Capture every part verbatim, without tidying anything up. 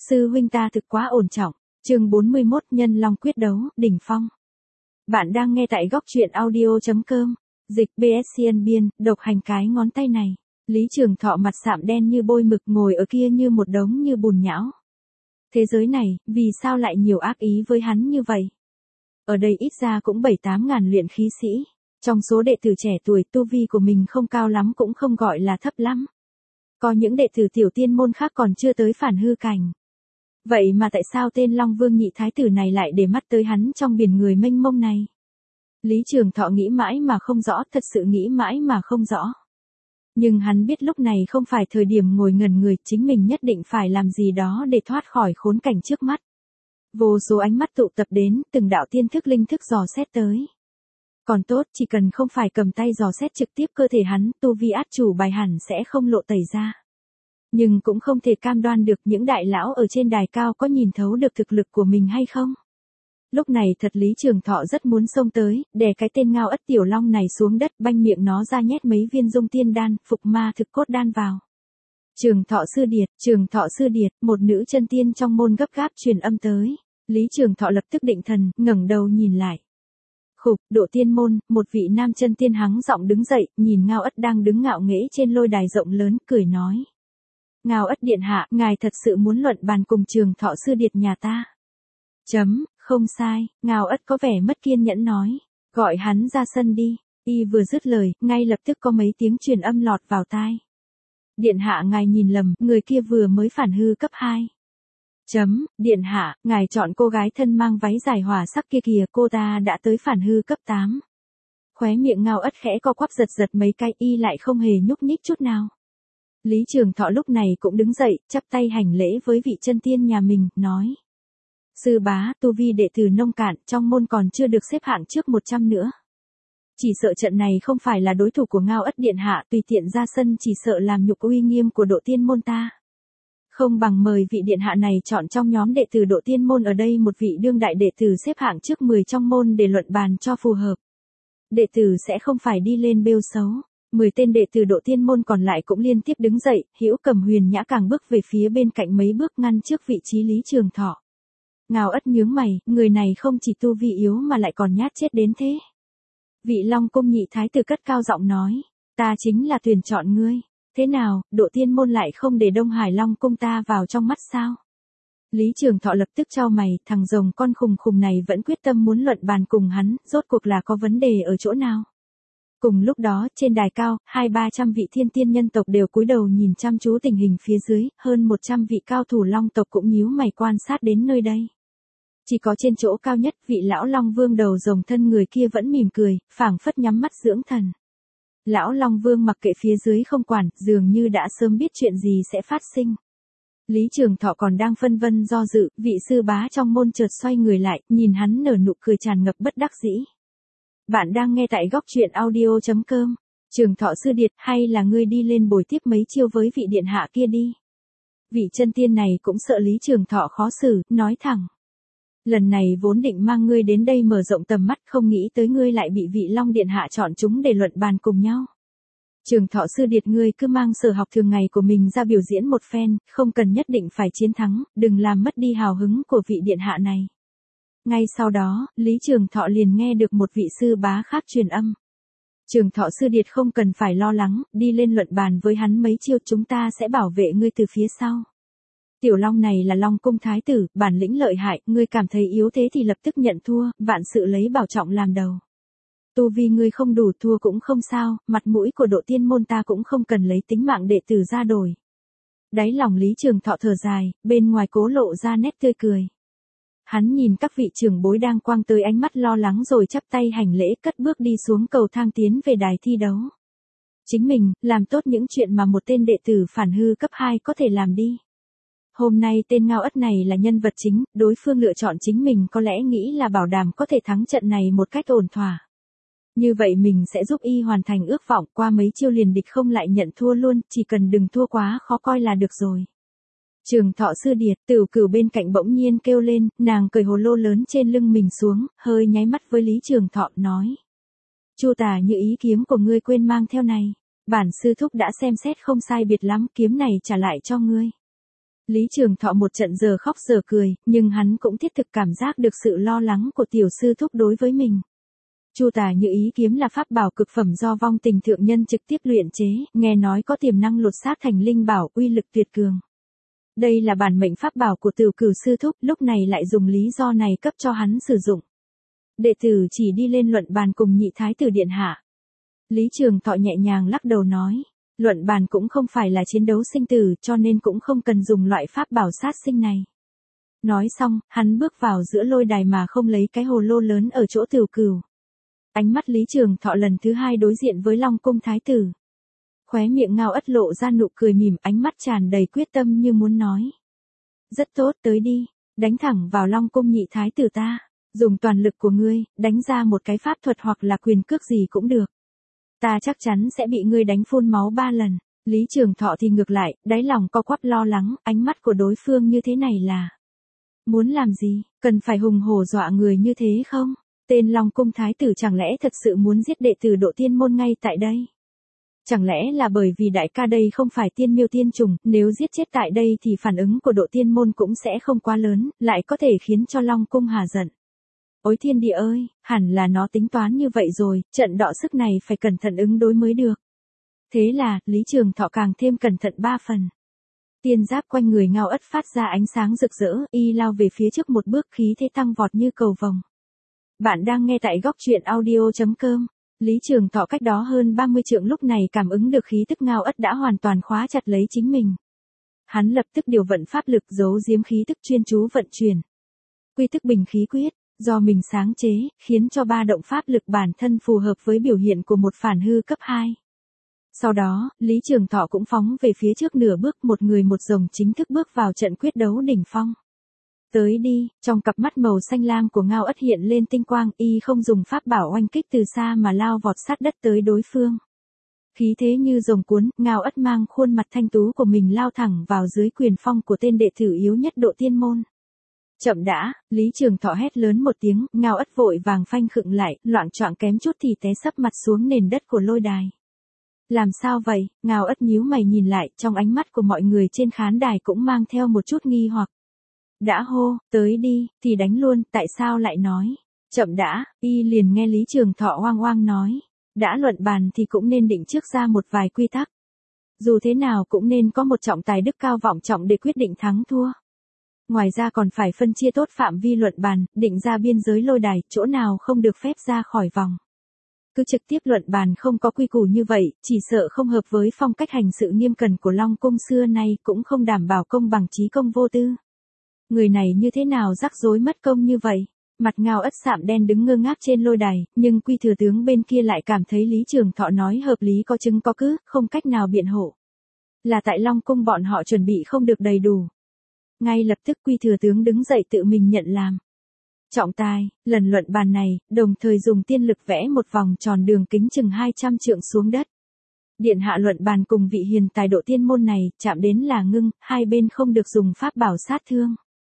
Sư huynh ta thực quá ổn trọng. Chương bốn mươi mốt Nhân Long quyết đấu, đỉnh phong. Bạn đang nghe tại góc truyện audio.com. Dịch bê ét xê en biên, độc hành cái ngón tay này. Lý Trường Thọ mặt sạm đen như bôi mực ngồi ở kia như một đống như bùn nhão. Thế giới này, vì sao lại nhiều ác ý với hắn như vậy? Ở đây ít ra cũng bảy tám ngàn luyện khí sĩ. Trong số đệ tử trẻ tuổi tu vi của mình không cao lắm cũng không gọi là thấp lắm. Có những đệ tử tiểu tiên môn khác còn chưa tới phản hư cảnh. Vậy mà tại sao tên Long Vương nhị thái tử này lại để mắt tới hắn trong biển người mênh mông này? Lý Trường Thọ nghĩ mãi mà không rõ, thật sự nghĩ mãi mà không rõ. Nhưng hắn biết lúc này không phải thời điểm ngồi ngẩn người, chính mình nhất định phải làm gì đó để thoát khỏi khốn cảnh trước mắt. Vô số ánh mắt tụ tập đến, từng đạo tiên thức linh thức dò xét tới. Còn tốt, chỉ cần không phải cầm tay dò xét trực tiếp cơ thể hắn, tu vi át chủ bài hẳn sẽ không lộ tẩy ra. Nhưng cũng không thể cam đoan được những đại lão ở trên đài cao có nhìn thấu được thực lực của mình hay không. Lúc này thật Lý Trường Thọ rất muốn xông tới, đè cái tên Ngao Ất Tiểu Long này xuống đất, banh miệng nó ra nhét mấy viên dung tiên đan, phục ma thực cốt đan vào. Trường Thọ sư điệt, Trường Thọ sư điệt, một nữ chân tiên trong môn gấp gáp truyền âm tới. Lý Trường Thọ lập tức định thần, ngẩng đầu nhìn lại. Khục, Độ Tiên môn, một vị nam chân tiên hắng giọng đứng dậy, nhìn Ngao Ất đang đứng ngạo nghễ trên lôi đài rộng lớn, cười nói. Ngao Ất điện hạ, ngài thật sự muốn luận bàn cùng Trường Thọ sư điệt nhà ta? Chấm, không sai, Ngao Ất có vẻ mất kiên nhẫn nói. Gọi hắn ra sân đi. Y vừa dứt lời, ngay lập tức có mấy tiếng truyền âm lọt vào tai. Điện hạ ngài nhìn lầm, người kia vừa mới phản hư cấp hai. Chấm, điện hạ, ngài chọn cô gái thân mang váy dài hỏa sắc kia kìa, cô ta đã tới phản hư cấp tám. Khóe miệng Ngao Ất khẽ co quắp giật giật mấy cái, y lại không hề nhúc nhích chút nào. Lý Trường Thọ lúc này cũng đứng dậy, chắp tay hành lễ với vị chân tiên nhà mình, nói. Sư bá, tu vi đệ tử nông cạn, trong môn còn chưa được xếp hạng trước một trăm nữa. Chỉ sợ trận này không phải là đối thủ của Ngao Ất điện hạ, tùy tiện ra sân chỉ sợ làm nhục uy nghiêm của Độ Tiên môn ta. Không bằng mời vị điện hạ này chọn trong nhóm đệ tử Độ Tiên môn ở đây một vị đương đại đệ tử xếp hạng trước mười trong môn để luận bàn cho phù hợp. Đệ tử sẽ không phải đi lên bêu xấu. Mười tên đệ tử Độ Tiên môn còn lại cũng liên tiếp đứng dậy, Hữu Cầm Huyền Nhã càng bước về phía bên cạnh mấy bước ngăn trước vị trí Lý Trường Thọ. Ngao Ất nhướng mày, người này không chỉ tu vi yếu mà lại còn nhát chết đến thế. Vị Long cung nhị thái tử cất cao giọng nói, ta chính là tuyển chọn ngươi. Thế nào, Độ Tiên môn lại không để Đông Hải Long cung ta vào trong mắt sao? Lý Trường Thọ lập tức chau mày, thằng rồng con khùng khùng này vẫn quyết tâm muốn luận bàn cùng hắn, rốt cuộc là có vấn đề ở chỗ nào? Cùng lúc đó, trên đài cao, hai ba trăm vị thiên tiên nhân tộc đều cúi đầu nhìn chăm chú tình hình phía dưới, hơn một trăm vị cao thủ Long tộc cũng nhíu mày quan sát đến nơi đây. Chỉ có trên chỗ cao nhất, vị lão Long Vương đầu rồng thân người kia vẫn mỉm cười, phảng phất nhắm mắt dưỡng thần. Lão Long Vương mặc kệ phía dưới không quản, dường như đã sớm biết chuyện gì sẽ phát sinh. Lý Trường Thọ còn đang phân vân do dự, vị sư bá trong môn chợt xoay người lại, nhìn hắn nở nụ cười tràn ngập bất đắc dĩ. Bạn đang nghe tại góc truyện audio.com. Trường Thọ sư điệt, hay là ngươi đi lên bồi tiếp mấy chiêu với vị điện hạ kia đi. Vị chân tiên này cũng sợ Lý Trường Thọ khó xử, nói thẳng. Lần này vốn định mang ngươi đến đây mở rộng tầm mắt, không nghĩ tới ngươi lại bị vị Long điện hạ chọn chúng để luận bàn cùng nhau. Trường Thọ sư điệt, ngươi cứ mang sở học thường ngày của mình ra biểu diễn một phen, không cần nhất định phải chiến thắng, đừng làm mất đi hào hứng của vị điện hạ này. Ngay sau đó, Lý Trường Thọ liền nghe được một vị sư bá khác truyền âm. Trường Thọ sư điệt không cần phải lo lắng, đi lên luận bàn với hắn mấy chiêu, chúng ta sẽ bảo vệ ngươi từ phía sau. Tiểu Long này là Long cung thái tử, bản lĩnh lợi hại, ngươi cảm thấy yếu thế thì lập tức nhận thua, vạn sự lấy bảo trọng làm đầu. Tu vi ngươi không đủ, thua cũng không sao, mặt mũi của Độ Tiên môn ta cũng không cần lấy tính mạng đệ tử ra đổi. Đáy lòng Lý Trường Thọ thở dài, bên ngoài cố lộ ra nét tươi cười. Hắn nhìn các vị trưởng bối đang quang tới ánh mắt lo lắng rồi chắp tay hành lễ, cất bước đi xuống cầu thang tiến về đài thi đấu. Chính mình, làm tốt những chuyện mà một tên đệ tử phản hư cấp hai có thể làm đi. Hôm nay tên Ngao Ất này là nhân vật chính, đối phương lựa chọn chính mình có lẽ nghĩ là bảo đảm có thể thắng trận này một cách ổn thỏa. Như vậy mình sẽ giúp y hoàn thành ước vọng, qua mấy chiêu liền địch không lại nhận thua luôn, chỉ cần đừng thua quá khó coi là được rồi. Trường Thọ sư điệt, Tửu Cửu bên cạnh bỗng nhiên kêu lên, nàng cởi hồ lô lớn trên lưng mình xuống, hơi nháy mắt với Lý Trường Thọ, nói. Chu tả như ý kiếm của ngươi quên mang theo này. Bản sư thúc đã xem xét không sai biệt lắm, kiếm này trả lại cho ngươi. Lý Trường Thọ một trận giờ khóc giờ cười, nhưng hắn cũng thiết thực cảm giác được sự lo lắng của tiểu sư thúc đối với mình. Chu Tả Như Ý kiếm là pháp bảo cực phẩm do Vong Tình thượng nhân trực tiếp luyện chế, nghe nói có tiềm năng lột xác thành linh bảo, uy lực tuyệt cường. Đây là bản mệnh pháp bảo của Tửu Cửu sư thúc, lúc này lại dùng lý do này cấp cho hắn sử dụng. Đệ tử chỉ đi lên luận bàn cùng nhị thái tử điện hạ. Lý Trường Thọ nhẹ nhàng lắc đầu nói, luận bàn cũng không phải là chiến đấu sinh tử, cho nên cũng không cần dùng loại pháp bảo sát sinh này. Nói xong, hắn bước vào giữa lôi đài mà không lấy cái hồ lô lớn ở chỗ Tửu Cửu. Ánh mắt Lý Trường Thọ lần thứ hai đối diện với Long Cung thái tử. Khóe miệng Ngao Ất lộ ra nụ cười mỉm, ánh mắt tràn đầy quyết tâm như muốn nói. Rất tốt, tới đi, đánh thẳng vào Long Cung nhị thái tử ta, dùng toàn lực của ngươi, đánh ra một cái pháp thuật hoặc là quyền cước gì cũng được. Ta chắc chắn sẽ bị ngươi đánh phun máu ba lần. Lý Trường Thọ thì ngược lại, đáy lòng co quắp lo lắng, ánh mắt của đối phương như thế này là muốn làm gì, cần phải hùng hổ dọa người như thế không? Tên Long Cung thái tử chẳng lẽ thật sự muốn giết đệ tử Độ Tiên môn ngay tại đây? Chẳng lẽ là bởi vì đại ca đây không phải tiên miêu tiên trùng, nếu giết chết tại đây thì phản ứng của Độ Tiên môn cũng sẽ không quá lớn, lại có thể khiến cho Long Cung hà giận. Ôi thiên địa ơi, hẳn là nó tính toán như vậy rồi, trận đọ sức này phải cẩn thận ứng đối mới được. Thế là, Lý Trường Thọ càng thêm cẩn thận ba phần. Tiên giáp quanh người Ngao Ất phát ra ánh sáng rực rỡ, y lao về phía trước một bước, khí thế tăng vọt như cầu vồng. Bạn đang nghe tại góc truyện audio chấm com. Lý Trường Thọ cách đó hơn ba mươi trượng lúc này cảm ứng được khí tức Ngao Ất đã hoàn toàn khóa chặt lấy chính mình. Hắn lập tức điều vận pháp lực giấu giếm khí tức chuyên chú vận chuyển. Quy tức bình khí quyết, do mình sáng chế, khiến cho ba động pháp lực bản thân phù hợp với biểu hiện của một phản hư cấp hai. Sau đó, Lý Trường Thọ cũng phóng về phía trước nửa bước, một người một rồng chính thức bước vào trận quyết đấu đỉnh phong. Tới đi, trong cặp mắt màu xanh lam của Ngao Ất hiện lên tinh quang, y không dùng pháp bảo oanh kích từ xa mà lao vọt sát đất tới đối phương. Khí thế như rồng cuốn, Ngao Ất mang khuôn mặt thanh tú của mình lao thẳng vào dưới quyền phong của tên đệ tử yếu nhất Độ Tiên môn. Chậm đã, Lý Trường Thọ hét lớn một tiếng, Ngao Ất vội vàng phanh khựng lại, loạng choạng kém chút thì té sấp mặt xuống nền đất của lôi đài. Làm sao vậy? Ngao Ất nhíu mày nhìn lại, trong ánh mắt của mọi người trên khán đài cũng mang theo một chút nghi hoặc. Đã hô, tới đi, thì đánh luôn, tại sao lại nói? Chậm đã, y liền nghe Lý Trường Thọ oang oang nói. Đã luận bàn thì cũng nên định trước ra một vài quy tắc. Dù thế nào cũng nên có một trọng tài đức cao vọng trọng để quyết định thắng thua. Ngoài ra còn phải phân chia tốt phạm vi luận bàn, định ra biên giới lôi đài, chỗ nào không được phép ra khỏi vòng. Cứ trực tiếp luận bàn không có quy củ như vậy, chỉ sợ không hợp với phong cách hành sự nghiêm cẩn của Long Cung xưa nay, cũng không đảm bảo công bằng trí công vô tư. Người này như thế nào rắc rối mất công như vậy? Mặt Ngao Ất sạm đen đứng ngơ ngác trên lôi đài, nhưng Quy thừa tướng bên kia lại cảm thấy Lý Trường Thọ nói hợp lý có chứng có cứ, không cách nào biện hộ. Là tại Long Cung bọn họ chuẩn bị không được đầy đủ. Ngay lập tức Quy thừa tướng đứng dậy tự mình nhận làm trọng tài. Lần luận bàn này, đồng thời dùng tiên lực vẽ một vòng tròn đường kính chừng hai trăm trượng xuống đất. Điện hạ luận bàn cùng vị hiền tài Độ Tiên môn này, chạm đến là ngưng, hai bên không được dùng pháp bảo sát thương.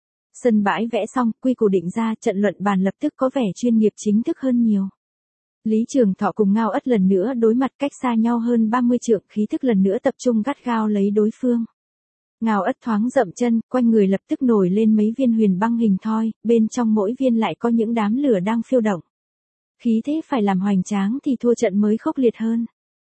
Sân bãi vẽ xong, quy củ định ra, trận luận bàn lập tức có vẻ chuyên nghiệp chính thức hơn nhiều. Lý Trường Thọ cùng Ngao Ất lần nữa đối mặt cách xa nhau hơn ba mươi trượng, khí thức lần nữa tập trung gắt gao lấy đối phương. Ngao Ất thoáng dậm chân, quanh người lập tức nổi lên mấy viên huyền băng hình thoi, bên trong mỗi viên lại có những đám lửa đang phiêu động. Khí thế phải làm hoành tráng thì thua trận mới khốc liệt hơn.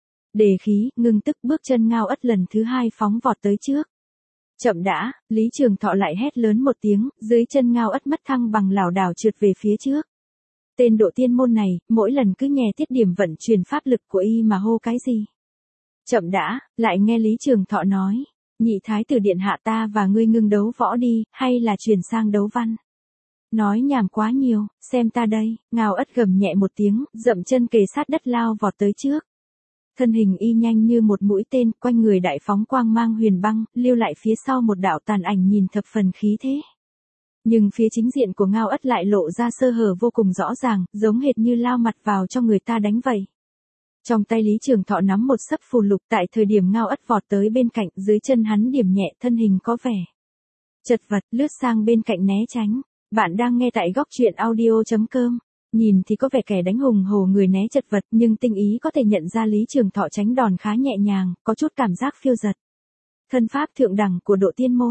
Đề khí, ngưng tức, bước chân Ngao Ất lần thứ hai phóng vọt tới trước. Chậm đã, Lý Trường Thọ lại hét lớn một tiếng, dưới chân Ngao Ất mất thăng bằng lảo đảo trượt về phía trước. Tên Độ Tiên môn này, mỗi lần cứ nghe tiết điểm vận chuyển pháp lực của y mà hô cái gì. Chậm đã, lại nghe Lý Trường Thọ nói, nhị thái tử điện hạ ta và ngươi ngưng đấu võ đi, hay là chuyển sang đấu văn. Nói nhảm quá nhiều, xem ta đây, Ngao Ất gầm nhẹ một tiếng, dậm chân kề sát đất lao vọt tới trước. Thân hình y nhanh như một mũi tên, quanh người đại phóng quang mang huyền băng, lưu lại phía sau một đạo tàn ảnh nhìn thập phần khí thế. Nhưng phía chính diện của Ngao Ất lại lộ ra sơ hở vô cùng rõ ràng, giống hệt như lao mặt vào cho người ta đánh vậy. Trong tay Lý Trường Thọ nắm một sấp phù lục, tại thời điểm Ngao Ất vọt tới bên cạnh, dưới chân hắn điểm nhẹ, thân hình có vẻ chật vật, lướt sang bên cạnh né tránh. Bạn đang nghe tại góc truyện audio chấm com. Nhìn thì có vẻ kẻ đánh hùng hổ người né chật vật, nhưng tinh ý có thể nhận ra Lý Trường Thọ tránh đòn khá nhẹ nhàng, có chút cảm giác phiêu dật. Thân pháp thượng đẳng của Độ Tiên môn,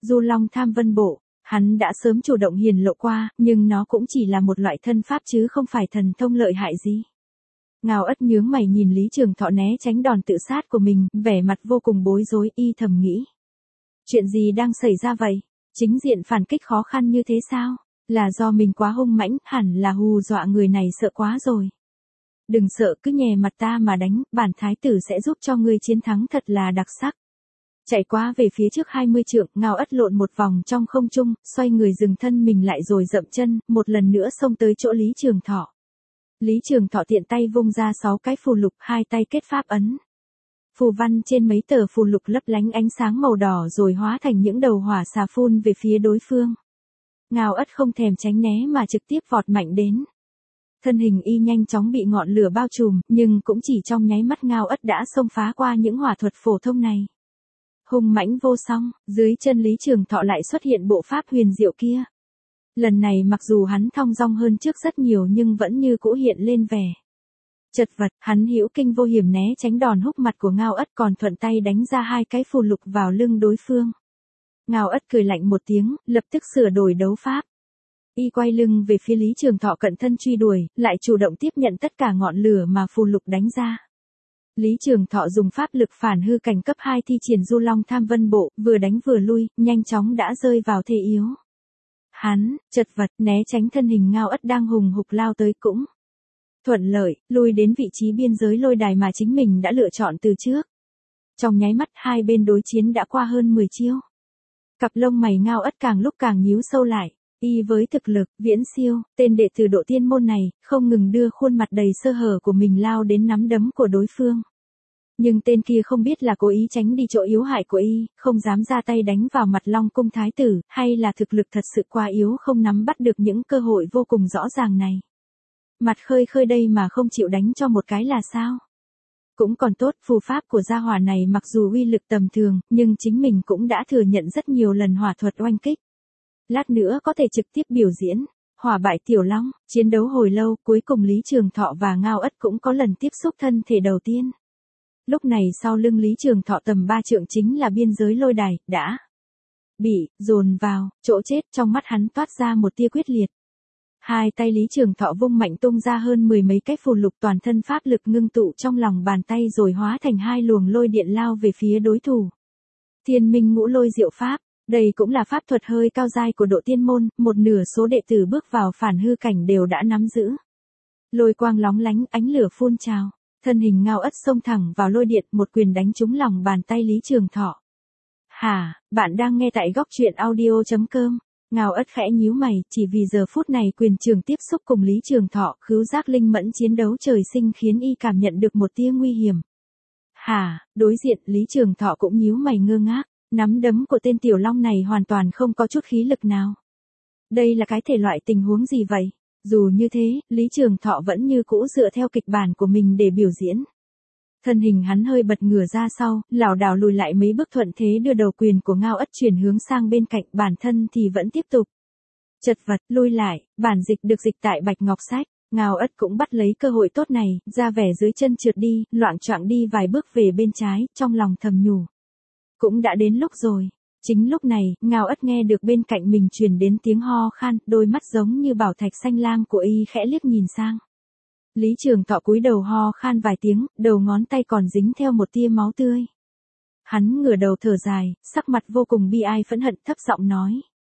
Du Long Tham Vân Bộ, hắn đã sớm chủ động hiển lộ qua, nhưng nó cũng chỉ là một loại thân pháp chứ không phải thần thông lợi hại gì. Ngao Ất nhướng mày nhìn Lý Trường Thọ né tránh đòn tự sát của mình, vẻ mặt vô cùng bối rối, y thầm nghĩ. Chuyện gì đang xảy ra vậy? Chính diện phản kích khó khăn như thế sao? Là do mình quá hung mãnh, hẳn là hù dọa người này sợ quá rồi. Đừng sợ, cứ nhè mặt ta mà đánh, bản thái tử sẽ giúp cho ngươi chiến thắng thật là đặc sắc. Chạy qua về phía trước hai mươi trượng, Ngao Ất lộn một vòng trong không trung, xoay người dừng thân mình lại rồi dậm chân, một lần nữa xông tới chỗ Lý Trường Thọ. Lý Trường Thọ tiện tay vung ra sáu cái phù lục, hai tay kết pháp ấn. Phù văn trên mấy tờ phù lục lấp lánh ánh sáng màu đỏ rồi hóa thành những đầu hỏa xà phun về phía đối phương. Ngao Ất không thèm tránh né mà trực tiếp vọt mạnh đến. Thân hình y nhanh chóng bị ngọn lửa bao trùm, nhưng cũng chỉ trong nháy mắt Ngao Ất đã xông phá qua những hỏa thuật phổ thông này. Hung mãnh vô song, dưới chân Lý Trường Thọ lại xuất hiện bộ pháp huyền diệu kia. Lần này mặc dù hắn thong dong hơn trước rất nhiều nhưng vẫn như cũ hiện lên vẻ chật vật, hắn hữu kinh vô hiểm né tránh đòn húc mặt của Ngao Ất còn thuận tay đánh ra hai cái phù lục vào lưng đối phương. Ngao Ất cười lạnh một tiếng, lập tức sửa đổi đấu pháp. Y quay lưng về phía Lý Trường Thọ cận thân truy đuổi, lại chủ động tiếp nhận tất cả ngọn lửa mà phù lục đánh ra. Lý Trường Thọ dùng pháp lực phản hư cảnh cấp hai thi triển Du Long Tham Vân Bộ, vừa đánh vừa lui, nhanh chóng đã rơi vào thế yếu. Hắn, chật vật, né tránh thân hình Ngao Ất đang hùng hục lao tới cũng thuận lợi, lui đến vị trí biên giới lôi đài mà chính mình đã lựa chọn từ trước. Trong nháy mắt hai bên đối chiến đã qua hơn mười chiêu. Cặp lông mày Ngao Ất càng lúc càng nhíu sâu lại, y với thực lực viễn siêu, tên đệ tử Độ Tiên môn này, không ngừng đưa khuôn mặt đầy sơ hở của mình lao đến nắm đấm của đối phương. Nhưng tên kia không biết là cố ý tránh đi chỗ yếu hại của y, không dám ra tay đánh vào mặt Long Cung thái tử, hay là thực lực thật sự quá yếu không nắm bắt được những cơ hội vô cùng rõ ràng này. Mặt khơi khơi đây mà không chịu đánh cho một cái là sao? Cũng còn tốt, phù pháp của gia hỏa này mặc dù uy lực tầm thường, nhưng chính mình cũng đã thừa nhận rất nhiều lần hỏa thuật oanh kích. Lát nữa có thể trực tiếp biểu diễn, hỏa bại tiểu long, chiến đấu hồi lâu, cuối cùng Lý Trường Thọ và Ngao Ất cũng có lần tiếp xúc thân thể đầu tiên. Lúc này sau lưng Lý Trường Thọ tầm ba trượng chính là biên giới lôi đài, đã bị dồn vào chỗ chết, trong mắt hắn toát ra một tia quyết liệt. Hai tay Lý Trường Thọ vung mạnh tung ra hơn mười mấy cái phù lục, toàn thân pháp lực ngưng tụ trong lòng bàn tay rồi hóa thành hai luồng lôi điện lao về phía đối thủ. Thiên Minh Ngũ Lôi Diệu Pháp, đây cũng là pháp thuật hơi cao giai của Độ Tiên môn, một nửa số đệ tử bước vào phản hư cảnh đều đã nắm giữ. Lôi quang lóng lánh, ánh lửa phun trào, thân hình Ngao Ất xông thẳng vào lôi điện, một quyền đánh trúng lòng bàn tay Lý Trường Thọ. Hả, bạn đang nghe tại góc truyện audio chấm com. Ngao Ất khẽ nhíu mày, chỉ vì giờ phút này quyền trường tiếp xúc cùng Lý Trường Thọ, khứu giác linh mẫn chiến đấu trời sinh khiến y cảm nhận được một tia nguy hiểm. Hả, đối diện Lý Trường Thọ cũng nhíu mày ngơ ngác, nắm đấm của tên tiểu long này hoàn toàn không có chút khí lực nào. Đây là cái thể loại tình huống gì vậy? Dù như thế, Lý Trường Thọ vẫn như cũ dựa theo kịch bản của mình để biểu diễn. Thân hình hắn hơi bật ngửa ra sau, lảo đảo lùi lại mấy bước, thuận thế đưa đầu quyền của Ngao Ất chuyển hướng sang bên cạnh, bản thân thì vẫn tiếp tục chật vật lui lại. Bản dịch được dịch tại Bạch Ngọc Sách. Ngao Ất cũng bắt lấy cơ hội tốt này, ra vẻ dưới chân trượt đi, loạng choạng đi vài bước về bên trái, trong lòng thầm nhủ. Cũng đã đến lúc rồi. Chính lúc này, Ngao Ất nghe được bên cạnh mình truyền đến tiếng ho khan, đôi mắt giống như bảo thạch xanh lam của y khẽ liếc nhìn sang. Lý Trường Thọ cúi đầu ho khan vài tiếng, đầu ngón tay còn dính theo một tia máu tươi. Hắn ngửa đầu thở dài, sắc mặt vô cùng bi ai phẫn hận, thấp giọng nói.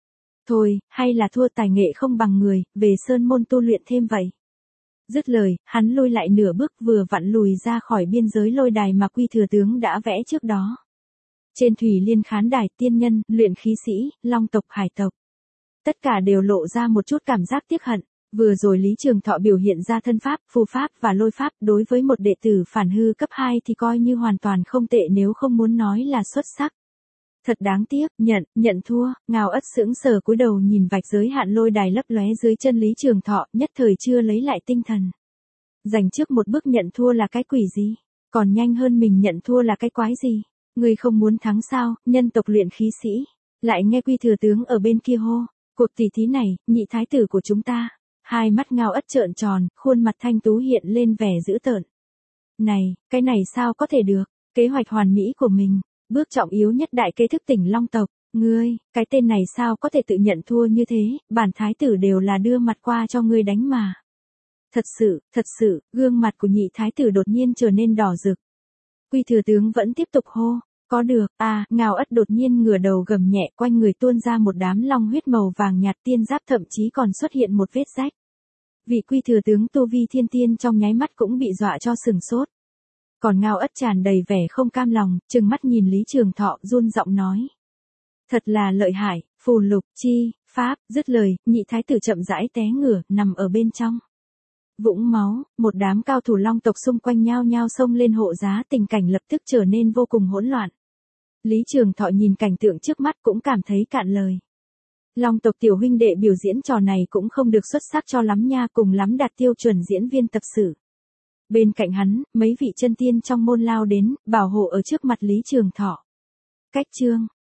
Thôi, hay là thua tài nghệ không bằng người, về sơn môn tu luyện thêm vậy. Dứt lời, hắn lui lại nửa bước, vừa vặn lùi ra khỏi biên giới lôi đài mà Quy Thừa Tướng đã vẽ trước đó. Trên Thủy Liên khán đài, tiên nhân, luyện khí sĩ, long tộc, hải tộc. Tất cả đều lộ ra một chút cảm giác tiếc hận. Vừa rồi Lý Trường Thọ biểu hiện ra thân pháp, phù pháp và lôi pháp, đối với một đệ tử phản hư cấp hai thì coi như hoàn toàn không tệ, nếu không muốn nói là xuất sắc. Thật đáng tiếc, nhận, nhận thua. Ngao Ất sững sờ cúi đầu nhìn vạch giới hạn lôi đài lấp lóe dưới chân Lý Trường Thọ, nhất thời chưa lấy lại tinh thần. Giành trước một bước nhận thua là cái quỷ gì? Còn nhanh hơn mình nhận thua là cái quái gì? Ngươi không muốn thắng sao, nhân tộc luyện khí sĩ? Lại nghe Quy Thừa Tướng ở bên kia hô, cuộc tỷ thí này, nhị thái tử của chúng ta. Hai mắt Ngao Ất trợn tròn, khuôn mặt thanh tú hiện lên vẻ dữ tợn. Này, cái này sao có thể được? Kế hoạch hoàn mỹ của mình, bước trọng yếu nhất đại kế thức tỉnh long tộc, Ngươi, cái tên này sao có thể tự nhận thua như thế, bản thái tử đều là đưa mặt qua cho ngươi đánh mà. Thật sự, thật sự, gương mặt của nhị thái tử đột nhiên trở nên đỏ rực. Quy thừa tướng vẫn tiếp tục hô, có được, à, Ngao Ất đột nhiên ngửa đầu gầm nhẹ, quanh người tuôn ra một đám long huyết màu vàng nhạt, tiên giáp thậm chí còn xuất hiện một vết rách. Vị quy thừa tướng tu vi thiên tiên trong nháy mắt cũng bị dọa cho sừng sốt. Còn Ngao Ất tràn đầy vẻ không cam lòng, trừng mắt nhìn Lý Trường Thọ, run giọng nói. Thật là lợi hại, phù lục, chi, pháp, dứt lời, nhị thái tử chậm rãi té ngửa, nằm ở bên trong. Vũng máu, một đám cao thủ long tộc xung quanh nhao nhao xông lên hộ giá, tình cảnh lập tức trở nên vô cùng hỗn loạn. Lý Trường Thọ nhìn cảnh tượng trước mắt cũng cảm thấy cạn lời. Long tộc tiểu huynh đệ biểu diễn trò này cũng không được xuất sắc cho lắm nha, cùng lắm đạt tiêu chuẩn diễn viên tập sự. Bên cạnh hắn, mấy vị chân tiên trong môn lao đến, bảo hộ ở trước mặt Lý Trường Thọ. Cách chương